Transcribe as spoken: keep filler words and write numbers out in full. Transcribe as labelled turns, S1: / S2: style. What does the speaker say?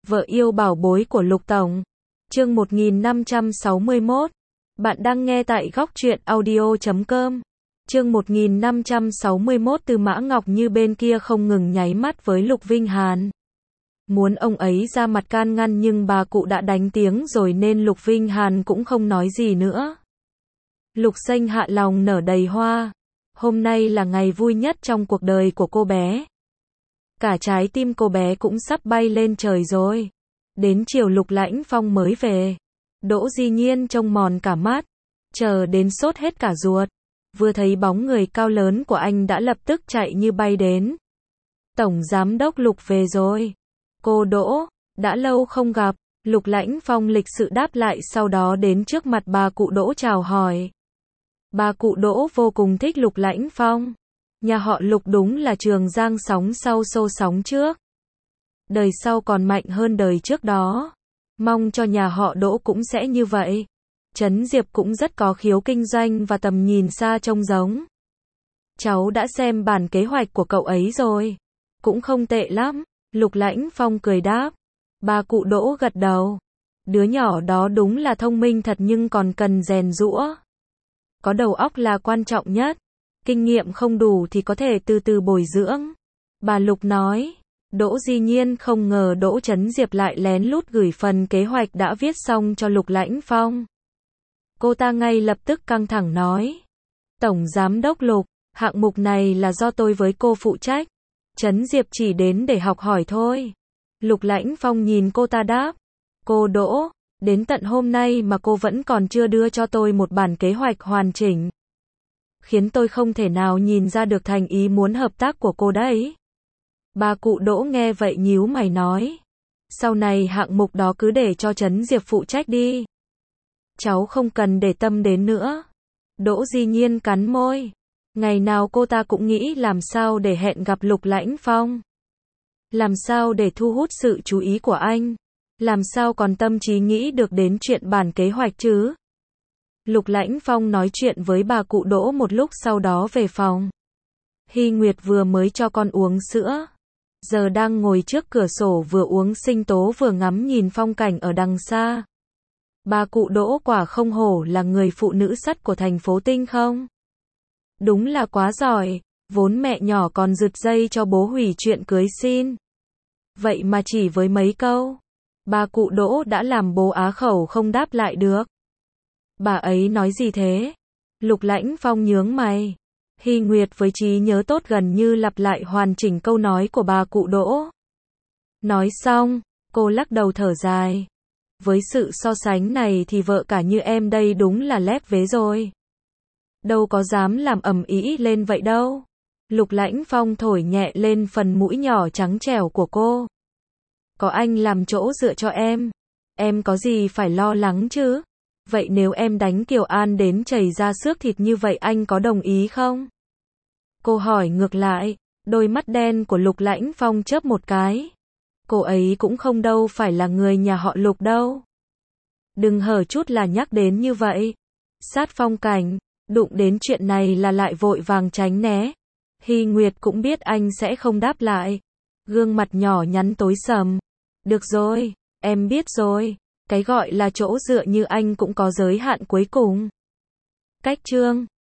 S1: Vợ yêu bảo bối của Lục Tổng. Chương một nghìn năm trăm sáu mươi mốt. Bạn đang nghe tại góc truyện audio chấm com. Chương một nghìn năm trăm sáu mươi mốt. Tư Mã Ngọc Như bên kia không ngừng nháy mắt với Lục Vinh Hàn. Muốn ông ấy ra mặt can ngăn nhưng bà cụ đã đánh tiếng rồi nên Lục Vinh Hàn cũng không nói gì nữa. Lục Xanh hạ lòng nở đầy hoa. Hôm nay là ngày vui nhất trong cuộc đời của cô bé. Cả trái tim cô bé cũng sắp bay lên trời rồi. Đến chiều Lục Lãnh Phong mới về. Đỗ Di Nhiên trông mòn cả mắt, chờ đến sốt hết cả ruột. Vừa thấy bóng người cao lớn của anh đã lập tức chạy như bay đến. Tổng Giám đốc Lục về rồi. Cô Đỗ, đã lâu không gặp. Lục Lãnh Phong lịch sự đáp lại, sau đó đến trước mặt bà cụ Đỗ chào hỏi. Bà cụ Đỗ vô cùng thích Lục Lãnh Phong. Nhà họ Lục đúng là trường giang sóng sau xô sóng trước. Đời sau còn mạnh hơn đời trước đó. Mong cho nhà họ Đỗ cũng sẽ như vậy. Trấn Diệp cũng rất có khiếu kinh doanh và tầm nhìn xa trông giống. Cháu đã xem bản kế hoạch của cậu ấy rồi. Cũng không tệ lắm. Lục Lãnh Phong cười đáp. Bà cụ Đỗ gật đầu. Đứa nhỏ đó đúng là thông minh thật nhưng còn cần rèn giũa. Có đầu óc là quan trọng nhất. Kinh nghiệm không đủ thì có thể từ từ bồi dưỡng. Bà Lục nói. Đỗ Di Nhiên không ngờ Đỗ Trấn Diệp lại lén lút gửi phần kế hoạch đã viết xong cho Lục Lãnh Phong. Cô ta ngay lập tức căng thẳng nói. Tổng Giám đốc Lục, hạng mục này là do tôi với cô phụ trách. Trấn Diệp chỉ đến để học hỏi thôi. Lục Lãnh Phong nhìn cô ta đáp. Cô Đỗ, đến tận hôm nay mà cô vẫn còn chưa đưa cho tôi một bản kế hoạch hoàn chỉnh. Khiến tôi không thể nào nhìn ra được thành ý muốn hợp tác của cô đấy. Bà cụ Đỗ nghe vậy nhíu mày nói. Sau này hạng mục đó cứ để cho Trấn Diệp phụ trách đi. Cháu không cần để tâm đến nữa. Đỗ Di Nhiên cắn môi. Ngày nào cô ta cũng nghĩ làm sao để hẹn gặp Lục Lãnh Phong. Làm sao để thu hút sự chú ý của anh. Làm sao còn tâm trí nghĩ được đến chuyện bản kế hoạch chứ. Lục Lãnh Phong nói chuyện với bà cụ Đỗ một lúc sau đó về phòng. Hy Nguyệt vừa mới cho con uống sữa. Giờ đang ngồi trước cửa sổ vừa uống sinh tố vừa ngắm nhìn phong cảnh ở đằng xa. Bà cụ Đỗ quả không hổ là người phụ nữ sắt của thành phố Tinh không? Đúng là quá giỏi, vốn mẹ nhỏ còn giật dây cho bố hủy chuyện cưới xin. Vậy mà chỉ với mấy câu, bà cụ Đỗ đã làm bố á khẩu không đáp lại được. Bà ấy nói gì thế? Lục Lãnh Phong nhướng mày. Hy Nguyệt với trí nhớ tốt gần như lặp lại hoàn chỉnh câu nói của bà cụ Đỗ. Nói xong, cô lắc đầu thở dài. Với sự so sánh này thì vợ cả như em đây đúng là lép vế rồi. Đâu có dám làm ầm ĩ lên vậy đâu. Lục Lãnh Phong thổi nhẹ lên phần mũi nhỏ trắng trẻo của cô. Có anh làm chỗ dựa cho em. Em có gì phải lo lắng chứ? Vậy nếu em đánh Kiều An đến chảy ra xước thịt như vậy anh có đồng ý không? Cô hỏi ngược lại, đôi mắt đen của Lục Lãnh Phong chớp một cái. Cô ấy cũng không đâu phải là người nhà họ Lục đâu. Đừng hở chút là nhắc đến như vậy. Sát phong cảnh, đụng đến chuyện này là lại vội vàng tránh né. Hy Nguyệt cũng biết anh sẽ không đáp lại. Gương mặt nhỏ nhắn tối sầm. Được rồi, em biết rồi. Cái gọi là chỗ dựa như anh cũng có giới hạn cuối cùng. Cách chương